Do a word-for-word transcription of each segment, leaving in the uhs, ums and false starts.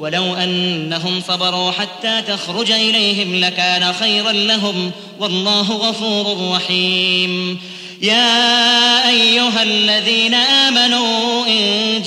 ولو أنهم صبروا حتى تخرج إليهم لكان خيرا لهم والله غفور رحيم. يا أيها الذين آمنوا إن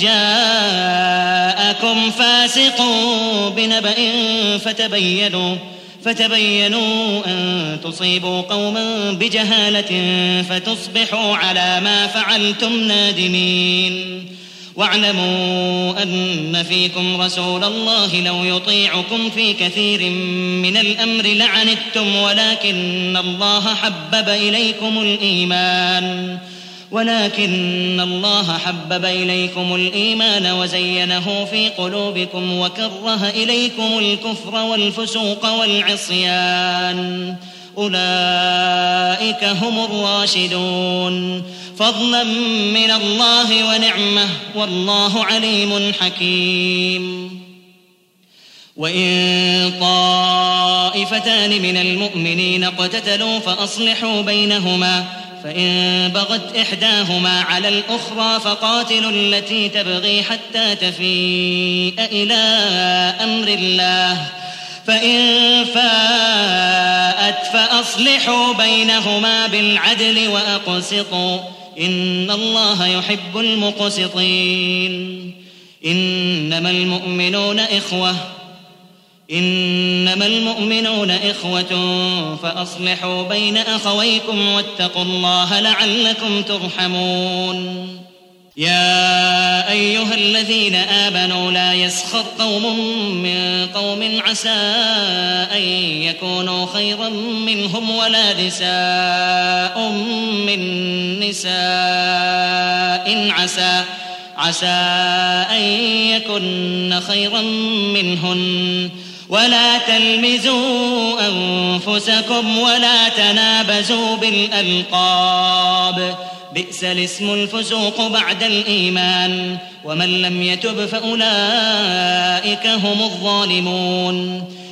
جاءكم فاسق بنبأ فتبينوا فتبينوا أن تصيبوا قوما بجهالة فتصبحوا على ما فعلتم نادمين. واعلموا أن فيكم رسول الله لو يطيعكم في كثير من الأمر لعنتم ولكن الله حبب إليكم الإيمان ولكن الله حبب إليكم الإيمان وزينه في قلوبكم وكره إليكم الكفر والفسوق والعصيان أولئك هم الراشدون فضلا من الله ونعمة والله عليم حكيم. وإن طائفتان من المؤمنين اقتتلوا فأصلحوا بينهما فإن بغت إحداهما على الأخرى فقاتلوا التي تبغي حتى تفيء إلى أمر الله فإن فاءت فأصلحوا بينهما بالعدل وأقسطوا إن الله يحب المقسطين. إنما المؤمنون إخوة إنما المؤمنون إخوة فأصلحوا بين أخويكم واتقوا الله لعلكم ترحمون. يا أيها الذين آمنوا لا يسخر قوم من قوم عسى أن يكونوا خيرا منهم ولا نساء من نساء عسى عسى أن يكن خيرا منهن ولا تلمزوا أنفسكم ولا تنابزوا بالألقاب بئس الاسم الفسوق بعد الإيمان ومن لم يتب فأولئك هم الظالمون.